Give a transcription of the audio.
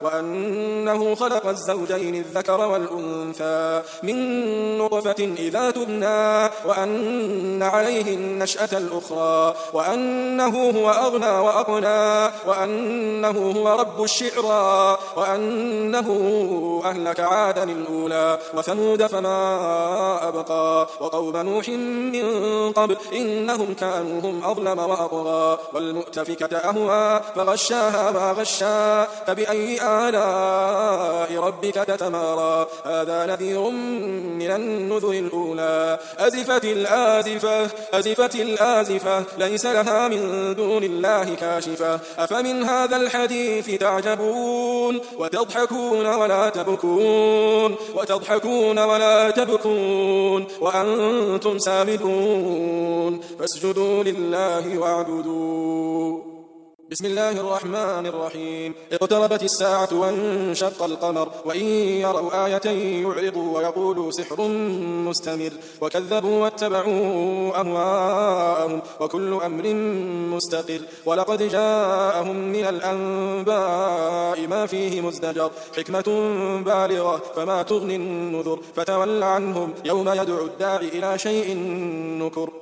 وأنه خلق الزوجين الذكر والأنثى من نطفة إذا تبنى وأن عليه النشأة الأخرى وأنه هو أغنى وأقنى وأنه هو رب الشعرى وأنه أهلك عادا الأولى وثمود فما أبقى وقوم نوح من قبل إنهم كانوا هم أظلم وأطغى والمؤتفكة أهوى فغشاها ما غشا فبأي آلاء ربك تتمارى هذا نذير من النذر الأولى أزفت الآزفة ليس لها من دون الله كاشفة أفمن هذا الحديث تعجبون وتضحكون ولا تبكون وأنتم سامدون فاسجدوا لله واعبدوا. بسم الله الرحمن الرحيم اقتربت الساعة وانشق القمر وإن يروا آية يعرضوا ويقولوا سحر مستمر وكذبوا واتبعوا أهواءهم وكل أمر مستقر ولقد جاءهم من الأنباء ما فيه مزدجر حكمة بالغة فما تغني النذر فتول عنهم يوم يدعو الداعي إلى شيء نكر.